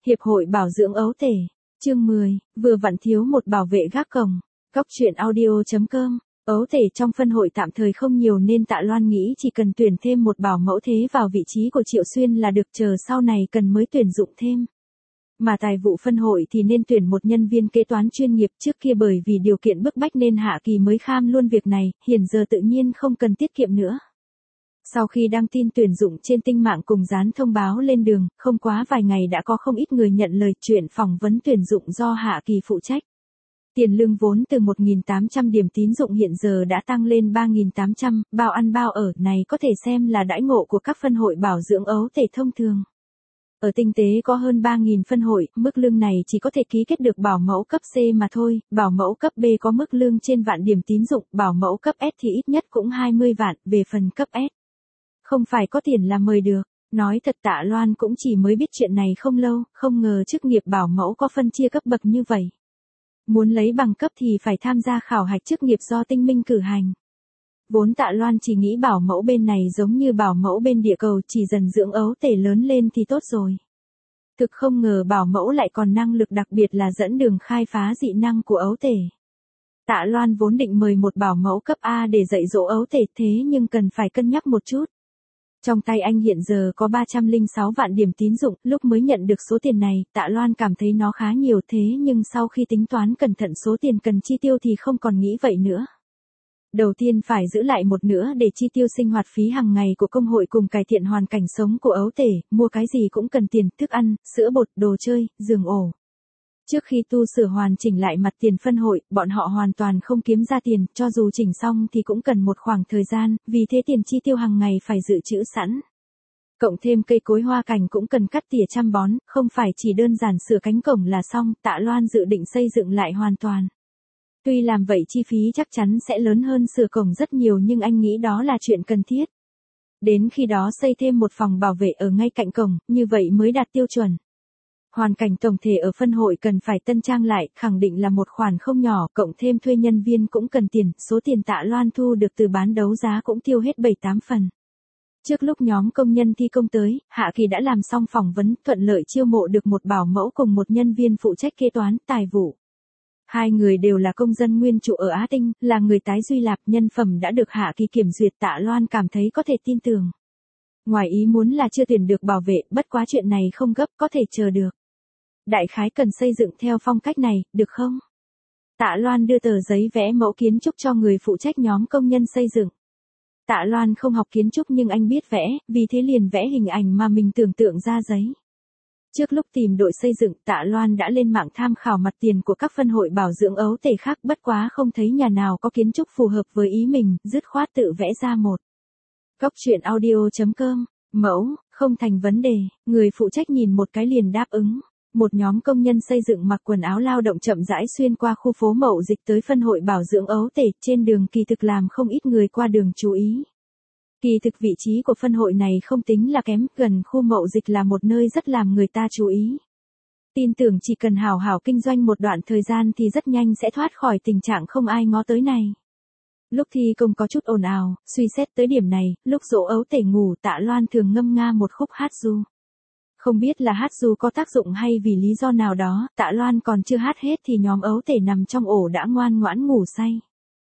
Hiệp hội bảo dưỡng ấu tể. Chương 10, vừa vặn thiếu một bảo vệ gác cổng. Góc truyện audio.com. Ấu tể trong phân hội tạm thời không nhiều nên Tạ Loan nghĩ chỉ cần tuyển thêm một bảo mẫu thế vào vị trí của Triệu Xuyên là được, chờ sau này cần mới tuyển dụng thêm. Mà tài vụ phân hội thì nên tuyển một nhân viên kế toán chuyên nghiệp, trước kia bởi vì điều kiện bức bách nên Hạ Kỳ mới kham luôn việc này, hiện giờ tự nhiên không cần tiết kiệm nữa. Sau khi đăng tin tuyển dụng trên tinh mạng cùng dán thông báo lên đường, không quá vài ngày đã có không ít người nhận lời chuyện phỏng vấn tuyển dụng do Hạ Kỳ phụ trách. Tiền lương vốn từ 1.800 điểm tín dụng hiện giờ đã tăng lên 3.800, bao ăn bao ở này có thể xem là đãi ngộ của các phân hội bảo dưỡng ấu tể thông thường. Ở Tinh Tế có hơn 3.000 phân hội, mức lương này chỉ có thể ký kết được bảo mẫu cấp C mà thôi, bảo mẫu cấp B có mức lương trên vạn điểm tín dụng, bảo mẫu cấp S thì ít nhất cũng 20 vạn, về phần cấp S. Không phải có tiền là mời được. Nói thật Tạ Loan cũng chỉ mới biết chuyện này không lâu, không ngờ chức nghiệp bảo mẫu có phân chia cấp bậc như vậy. Muốn lấy bằng cấp thì phải tham gia khảo hạch chức nghiệp do Tinh Minh cử hành. Vốn Tạ Loan chỉ nghĩ bảo mẫu bên này giống như bảo mẫu bên địa cầu, chỉ dần dưỡng ấu tể lớn lên thì tốt rồi. Thực không ngờ bảo mẫu lại còn năng lực đặc biệt là dẫn đường khai phá dị năng của ấu tể. Tạ Loan vốn định mời một bảo mẫu cấp A để dạy dỗ ấu tể, thế nhưng cần phải cân nhắc một chút. Trong tay anh hiện giờ có 306 vạn điểm tín dụng, lúc mới nhận được số tiền này, Tạ Loan cảm thấy nó khá nhiều, thế nhưng sau khi tính toán cẩn thận số tiền cần chi tiêu thì không còn nghĩ vậy nữa. Đầu tiên phải giữ lại một nửa để chi tiêu sinh hoạt phí hàng ngày của công hội cùng cải thiện hoàn cảnh sống của ấu tể, mua cái gì cũng cần tiền, thức ăn, sữa bột, đồ chơi, giường ổ. Trước khi tu sửa hoàn chỉnh lại mặt tiền phân hội, bọn họ hoàn toàn không kiếm ra tiền, cho dù chỉnh xong thì cũng cần một khoảng thời gian, vì thế tiền chi tiêu hàng ngày phải dự trữ sẵn. Cộng thêm cây cối hoa cảnh cũng cần cắt tỉa chăm bón, không phải chỉ đơn giản sửa cánh cổng là xong, Tạ Loan dự định xây dựng lại hoàn toàn. Tuy làm vậy chi phí chắc chắn sẽ lớn hơn sửa cổng rất nhiều nhưng anh nghĩ đó là chuyện cần thiết. Đến khi đó xây thêm một phòng bảo vệ ở ngay cạnh cổng, như vậy mới đạt tiêu chuẩn. Hoàn cảnh tổng thể ở phân hội cần phải tân trang lại, khẳng định là một khoản không nhỏ, cộng thêm thuê nhân viên cũng cần tiền, số tiền Tạ Loan thu được từ bán đấu giá cũng tiêu hết 7-8 phần. Trước lúc nhóm công nhân thi công tới, Hạ Kỳ đã làm xong phỏng vấn, thuận lợi chiêu mộ được một bảo mẫu cùng một nhân viên phụ trách kế toán, tài vụ. Hai người đều là công dân nguyên trụ ở Á Tinh, là người tái Duy Lạp, nhân phẩm đã được Hạ Kỳ kiểm duyệt, Tạ Loan cảm thấy có thể tin tưởng. Ngoài ý muốn là chưa tuyển được bảo vệ, bất quá chuyện này không gấp, có thể chờ được. Đại khái cần xây dựng theo phong cách này, được không? Tạ Loan đưa tờ giấy vẽ mẫu kiến trúc cho người phụ trách nhóm công nhân xây dựng. Tạ Loan không học kiến trúc nhưng anh biết vẽ, vì thế liền vẽ hình ảnh mà mình tưởng tượng ra giấy. Trước lúc tìm đội xây dựng, Tạ Loan đã lên mạng tham khảo mặt tiền của các phân hội bảo dưỡng ấu tể khác, bất quá không thấy nhà nào có kiến trúc phù hợp với ý mình, dứt khoát tự vẽ ra một. Góc truyện audio.com. Mẫu, không thành vấn đề, người phụ trách nhìn một cái liền đáp ứng. Một nhóm công nhân xây dựng mặc quần áo lao động chậm rãi xuyên qua khu phố Mậu Dịch tới phân hội bảo dưỡng ấu tể, trên đường kỳ thực làm không ít người qua đường chú ý. Kỳ thực vị trí của phân hội này không tính là kém, gần khu Mậu Dịch là một nơi rất làm người ta chú ý. Tin tưởng chỉ cần hào hào kinh doanh một đoạn thời gian thì rất nhanh sẽ thoát khỏi tình trạng không ai ngó tới này. Lúc thi công có chút ồn ào, suy xét tới điểm này, lúc dỗ ấu tể ngủ Tạ Loan thường ngâm nga một khúc hát ru. Không biết là hát ru có tác dụng hay vì lý do nào đó, Tạ Loan còn chưa hát hết thì nhóm ấu tể nằm trong ổ đã ngoan ngoãn ngủ say.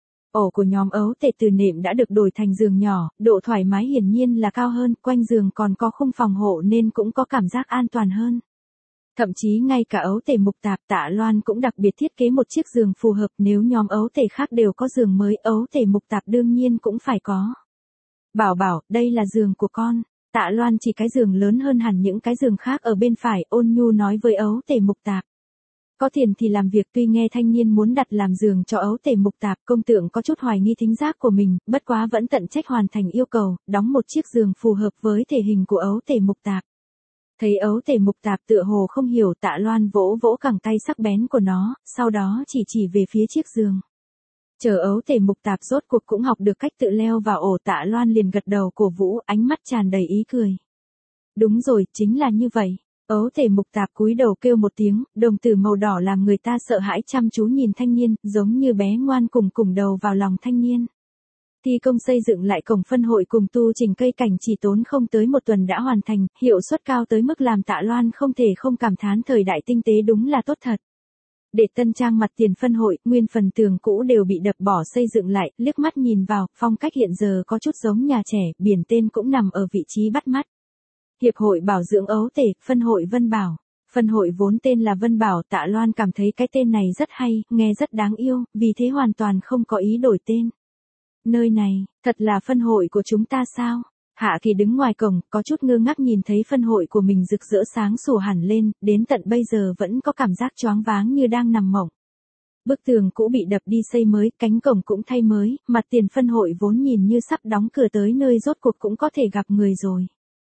Ổ của nhóm ấu tể từ nệm đã được đổi thành giường nhỏ, độ thoải mái hiển nhiên là cao hơn, quanh giường còn có khung phòng hộ nên cũng có cảm giác an toàn hơn. Thậm chí ngay cả ấu tể mục tạp, Tạ Loan cũng đặc biệt thiết kế một chiếc giường phù hợp, nếu nhóm ấu tể khác đều có giường mới, ấu tể mục tạp đương nhiên cũng phải có. Bảo bảo, đây là giường của con. Tạ Loan chỉ cái giường lớn hơn hẳn những cái giường khác ở bên phải, ôn nhu nói với ấu tể mục tạp. Có tiền thì làm việc, tuy nghe thanh niên muốn đặt làm giường cho ấu tể mục tạp, công tượng có chút hoài nghi thính giác của mình, bất quá vẫn tận trách hoàn thành yêu cầu, đóng một chiếc giường phù hợp với thể hình của ấu tể mục tạp. Thấy ấu tể mục tạp tựa hồ không hiểu, Tạ Loan vỗ vỗ cẳng tay sắc bén của nó, sau đó chỉ về phía chiếc giường. Chờ ấu tể mục tạp rốt cuộc cũng học được cách tự leo vào ổ, Tạ Loan liền gật đầu cổ vũ, ánh mắt tràn đầy ý cười. Đúng rồi, chính là như vậy. Ấu tể mục tạp cúi đầu kêu một tiếng, đồng tử màu đỏ làm người ta sợ hãi chăm chú nhìn thanh niên, giống như bé ngoan cùng đầu vào lòng thanh niên. Thi công xây dựng lại cổng phân hội cùng tu chỉnh cây cảnh chỉ tốn không tới một tuần đã hoàn thành, hiệu suất cao tới mức làm Tạ Loan không thể không cảm thán thời đại tinh tế đúng là tốt thật. Để tân trang mặt tiền phân hội, nguyên phần tường cũ đều bị đập bỏ xây dựng lại, liếc mắt nhìn vào, phong cách hiện giờ có chút giống nhà trẻ, biển tên cũng nằm ở vị trí bắt mắt. Hiệp hội bảo dưỡng ấu tể, phân hội Vân Bảo. Phân hội vốn tên là Vân Bảo, Tạ Loan cảm thấy cái tên này rất hay, nghe rất đáng yêu, vì thế hoàn toàn không có ý đổi tên. Nơi này, thật là phân hội của chúng ta sao? Hạ Kỳ đứng ngoài cổng, có chút ngơ ngác nhìn thấy phân hội của mình rực rỡ sáng sủa hẳn lên, đến tận bây giờ vẫn có cảm giác choáng váng như đang nằm mộng. Bức tường cũ bị đập đi xây mới, cánh cổng cũng thay mới, mặt tiền phân hội vốn nhìn như sắp đóng cửa tới nơi rốt cuộc cũng có thể gặp người rồi.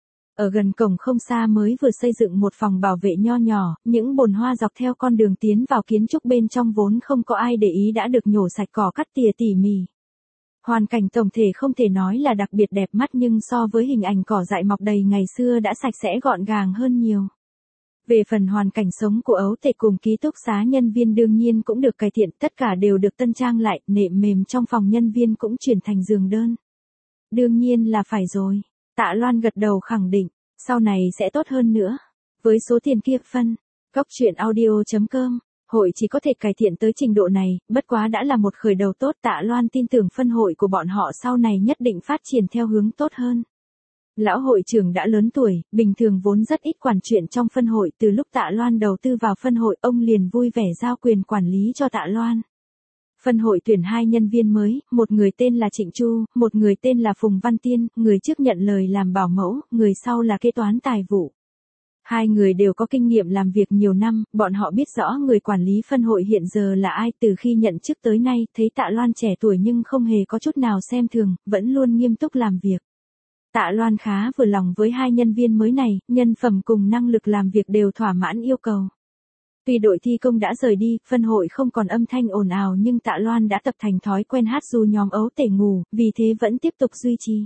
Ở gần cổng không xa mới vừa xây dựng một phòng bảo vệ nho nhỏ, những bồn hoa dọc theo con đường tiến vào kiến trúc bên trong vốn không có ai để ý đã được nhổ sạch cỏ cắt tỉa tỉ mỉ. Hoàn cảnh tổng thể không thể nói là đặc biệt đẹp mắt nhưng so với hình ảnh cỏ dại mọc đầy ngày xưa đã sạch sẽ gọn gàng hơn nhiều. Về phần hoàn cảnh sống của ấu tể cùng ký túc xá nhân viên đương nhiên cũng được cải thiện, tất cả đều được tân trang lại, nệm mềm trong phòng nhân viên cũng chuyển thành giường đơn. Đương nhiên là phải rồi. Tạ Loan gật đầu khẳng định, sau này sẽ tốt hơn nữa. Với số tiền kia phân, goctruyện.audio.com, hội chỉ có thể cải thiện tới trình độ này, bất quá đã là một khởi đầu tốt. Tạ Loan tin tưởng phân hội của bọn họ sau này nhất định phát triển theo hướng tốt hơn. Lão hội trưởng đã lớn tuổi, bình thường vốn rất ít quản chuyện trong phân hội, từ lúc Tạ Loan đầu tư vào phân hội, ông liền vui vẻ giao quyền quản lý cho Tạ Loan. Phân hội tuyển 2 nhân viên mới, một người tên là Trịnh Chu, một người tên là Phùng Văn Tiên, người trước nhận lời làm bảo mẫu, người sau là kế toán tài vụ. 2 người đều có kinh nghiệm làm việc nhiều năm, bọn họ biết rõ người quản lý phân hội hiện giờ là ai. Từ khi nhận chức tới nay, thấy Tạ Loan trẻ tuổi nhưng không hề có chút nào xem thường, vẫn luôn nghiêm túc làm việc. Tạ Loan khá vừa lòng với 2 nhân viên mới này, nhân phẩm cùng năng lực làm việc đều thỏa mãn yêu cầu. Tuy đội thi công đã rời đi, phân hội không còn âm thanh ồn ào nhưng Tạ Loan đã tập thành thói quen hát ru nhóm ấu tể ngủ, vì thế vẫn tiếp tục duy trì.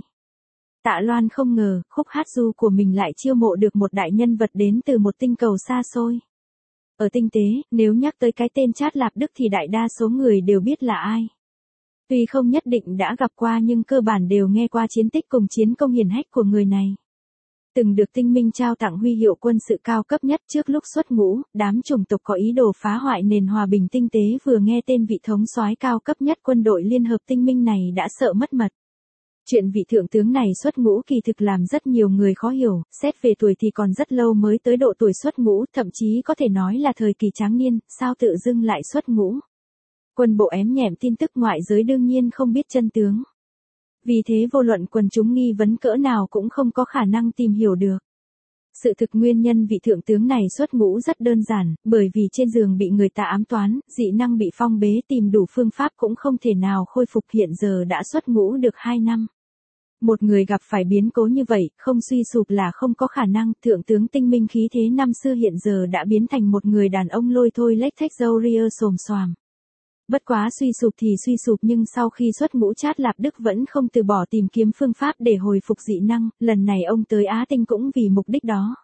Tạ Loan không ngờ, khúc hát ru của mình lại chiêu mộ được một đại nhân vật đến từ một tinh cầu xa xôi. Ở tinh tế, nếu nhắc tới cái tên Trát Lạp Đức thì đại đa số người đều biết là ai. Tuy không nhất định đã gặp qua nhưng cơ bản đều nghe qua chiến tích cùng chiến công hiển hách của người này. Từng được tinh minh trao tặng huy hiệu quân sự cao cấp nhất. Trước lúc xuất ngũ, đám chủng tộc có ý đồ phá hoại nền hòa bình tinh tế vừa nghe tên vị thống soái cao cấp nhất quân đội Liên hợp tinh minh này đã sợ mất mật. Chuyện vị thượng tướng này xuất ngũ kỳ thực làm rất nhiều người khó hiểu, xét về tuổi thì còn rất lâu mới tới độ tuổi xuất ngũ, thậm chí có thể nói là thời kỳ tráng niên, sao tự dưng lại xuất ngũ. Quân bộ ém nhẹm tin tức, ngoại giới đương nhiên không biết chân tướng. Vì thế vô luận quần chúng nghi vấn cỡ nào cũng không có khả năng tìm hiểu được. Sự thực nguyên nhân vị thượng tướng này xuất ngũ rất đơn giản, bởi vì trên giường bị người ta ám toán, dị năng bị phong bế, tìm đủ phương pháp cũng không thể nào khôi phục, hiện giờ đã xuất ngũ được 2 năm. Một người gặp phải biến cố như vậy, không suy sụp là không có khả năng. Thượng tướng tinh minh khí thế năm xưa hiện giờ đã biến thành một người đàn ông lôi thôi lếch thếch râu ria xồm xoàm. Bất quá suy sụp thì suy sụp nhưng sau khi xuất ngũ Trát Lạp Đức vẫn không từ bỏ tìm kiếm phương pháp để hồi phục dị năng, lần này ông tới Á Tinh cũng vì mục đích đó.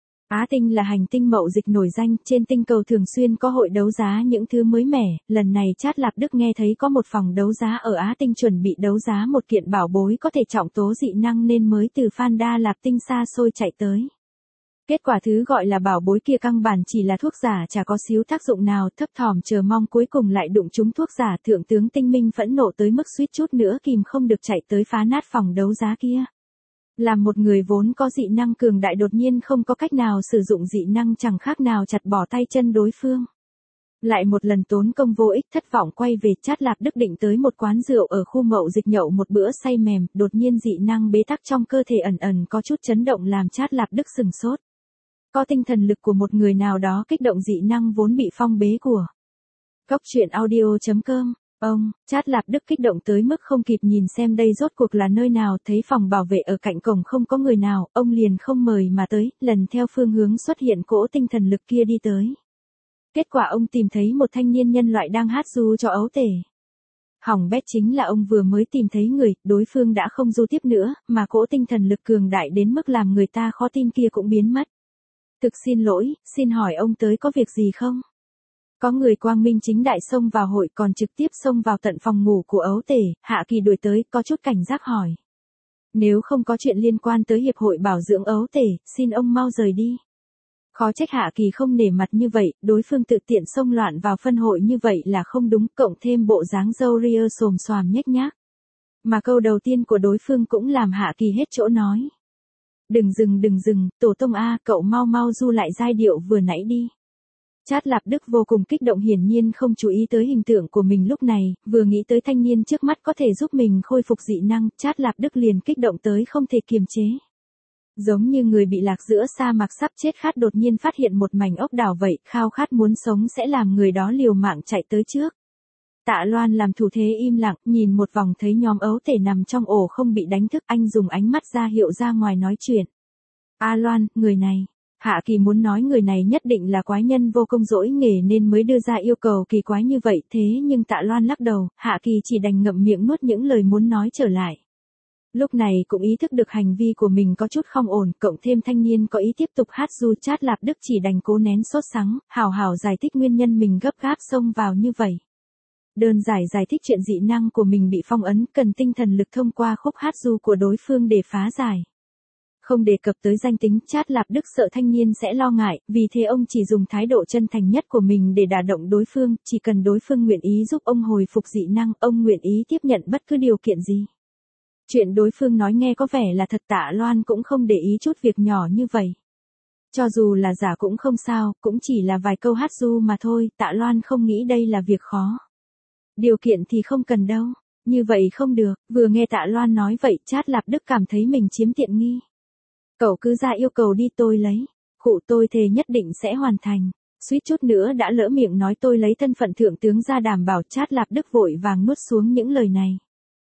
Á Tinh là hành tinh mậu dịch nổi danh, trên tinh cầu thường xuyên có hội đấu giá những thứ mới mẻ, lần này Trát Lạp Đức nghe thấy có một phòng đấu giá ở Á Tinh chuẩn bị đấu giá một kiện bảo bối có thể trọng tố dị năng nên mới từ Phan Đa Lạp Tinh xa xôi chạy tới. Kết quả thứ gọi là bảo bối kia căn bản chỉ là thuốc giả, chả có xíu tác dụng nào, thấp thỏm chờ mong cuối cùng lại đụng trúng thuốc giả. Thượng tướng tinh minh phẫn nộ tới mức suýt chút nữa kìm không được chạy tới phá nát phòng đấu giá kia. Làm một người vốn có dị năng cường đại đột nhiên không có cách nào sử dụng dị năng chẳng khác nào chặt bỏ tay chân đối phương. Lại một lần tốn công vô ích, thất vọng quay về. Trát Lạp Đức định tới một quán rượu ở khu mậu dịch nhậu một bữa say mềm, đột nhiên dị năng bế tắc trong cơ thể ẩn ẩn có chút chấn động làm Trát Lạp Đức sừng sốt. Có tinh thần lực của một người nào đó kích động dị năng vốn bị phong bế của. Goctruyện.audio.com. Trát Lạp Đức kích động tới mức không kịp nhìn xem đây rốt cuộc là nơi nào, thấy phòng bảo vệ ở cạnh cổng không có người nào, ông liền không mời mà tới, lần theo phương hướng xuất hiện cỗ tinh thần lực kia đi tới. Kết quả ông tìm thấy một thanh niên nhân loại đang hát ru cho ấu tể. Hỏng bét chính là ông vừa mới tìm thấy người, đối phương đã không ru tiếp nữa, mà cỗ tinh thần lực cường đại đến mức làm người ta khó tin kia cũng biến mất. Thực xin lỗi, xin hỏi ông tới có việc gì không? Có người quang minh chính đại xông vào hội còn trực tiếp xông vào tận phòng ngủ của Ấu Tể, Hạ Kỳ đuổi tới, có chút cảnh giác hỏi. Nếu không có chuyện liên quan tới hiệp hội bảo dưỡng Ấu Tể, xin ông mau rời đi. Khó trách Hạ Kỳ không nể mặt như vậy, đối phương tự tiện xông loạn vào phân hội như vậy là không đúng, cộng thêm bộ dáng râu ria xồm xoàm nhếch nhác. Mà câu đầu tiên của đối phương cũng làm Hạ Kỳ hết chỗ nói. Đừng dừng, tổ tông A, cậu mau mau du lại giai điệu vừa nãy đi. Trát Lạp Đức vô cùng kích động, hiển nhiên không chú ý tới hình tượng của mình lúc này, vừa nghĩ tới thanh niên trước mắt có thể giúp mình khôi phục dị năng, Trát Lạp Đức liền kích động tới không thể kiềm chế. Giống như người bị lạc giữa sa mạc sắp chết khát đột nhiên phát hiện một mảnh ốc đảo vậy, khao khát muốn sống sẽ làm người đó liều mạng chạy tới trước. Tạ Loan làm thủ thế im lặng, nhìn một vòng thấy nhóm Ấu Tể nằm trong ổ không bị đánh thức, anh dùng ánh mắt ra hiệu ra ngoài nói chuyện. A Loan, người này. Hạ Kỳ muốn nói người này nhất định là quái nhân vô công dỗi nghề nên mới đưa ra yêu cầu kỳ quái như vậy, thế nhưng Tạ Loan lắc đầu, Hạ Kỳ chỉ đành ngậm miệng nuốt những lời muốn nói trở lại. Lúc này cũng ý thức được hành vi của mình có chút không ổn, cộng thêm thanh niên có ý tiếp tục hát du, Trát Lạp Đức chỉ đành cố nén sốt sắng, hào hào giải thích nguyên nhân mình gấp gáp xông vào như vậy. Đơn giải thích chuyện dị năng của mình bị phong ấn, cần tinh thần lực thông qua khúc hát du của đối phương để phá giải. Không đề cập tới danh tính, Trát Lạp Đức sợ thanh niên sẽ lo ngại, vì thế ông chỉ dùng thái độ chân thành nhất của mình để đả động đối phương, chỉ cần đối phương nguyện ý giúp ông hồi phục dị năng, ông nguyện ý tiếp nhận bất cứ điều kiện gì. Chuyện đối phương nói nghe có vẻ là thật, Tạ Loan cũng không để ý chút việc nhỏ như vậy. Cho dù là giả cũng không sao, cũng chỉ là vài câu hát du mà thôi, Tạ Loan không nghĩ đây là việc khó. Điều kiện thì không cần đâu, như vậy không được, vừa nghe Tạ Loan nói vậy, Trát Lạp Đức cảm thấy mình chiếm tiện nghi. Cậu cứ ra yêu cầu đi, tôi lấy. Khụ, tôi thề nhất định sẽ hoàn thành. Suýt chút nữa đã lỡ miệng nói tôi lấy thân phận thượng tướng ra đảm bảo, Trát Lạp Đức vội vàng nuốt xuống những lời này.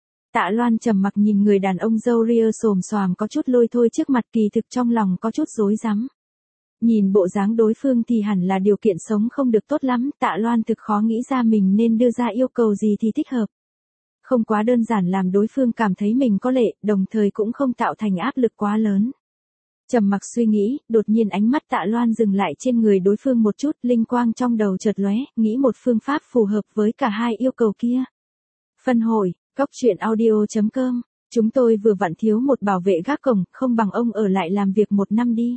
Tạ Loan trầm mặc nhìn người đàn ông râu ria xồm xoàm có chút lôi thôi trước mặt, kỳ thực trong lòng có chút rối rắm. Nhìn bộ dáng đối phương thì hẳn là điều kiện sống không được tốt lắm, Tạ Loan thực khó nghĩ ra mình nên đưa ra yêu cầu gì thì thích hợp. Không quá đơn giản làm đối phương cảm thấy mình có lệ, đồng thời cũng không tạo thành áp lực quá lớn. Trầm mặc suy nghĩ, đột nhiên ánh mắt Tạ Loan dừng lại trên người đối phương một chút, linh quang trong đầu chợt lóe, nghĩ một phương pháp phù hợp với cả hai yêu cầu kia. Phân hội, Góc Truyện Audio.com, chúng tôi vừa vặn thiếu một bảo vệ gác cổng, không bằng ông ở lại làm việc 1 năm đi.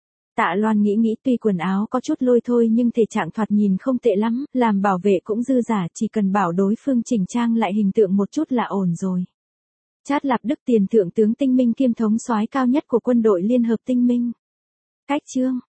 Tạ Loan nghĩ tuy quần áo có chút lôi thôi nhưng thể trạng thoạt nhìn không tệ lắm, làm bảo vệ cũng dư giả, chỉ cần bảo đối phương chỉnh trang lại hình tượng một chút là ổn rồi. Trát Lạp Đức, tiền thượng tướng tinh minh kiêm thống soái cao nhất của quân đội Liên hợp tinh minh. Cách chương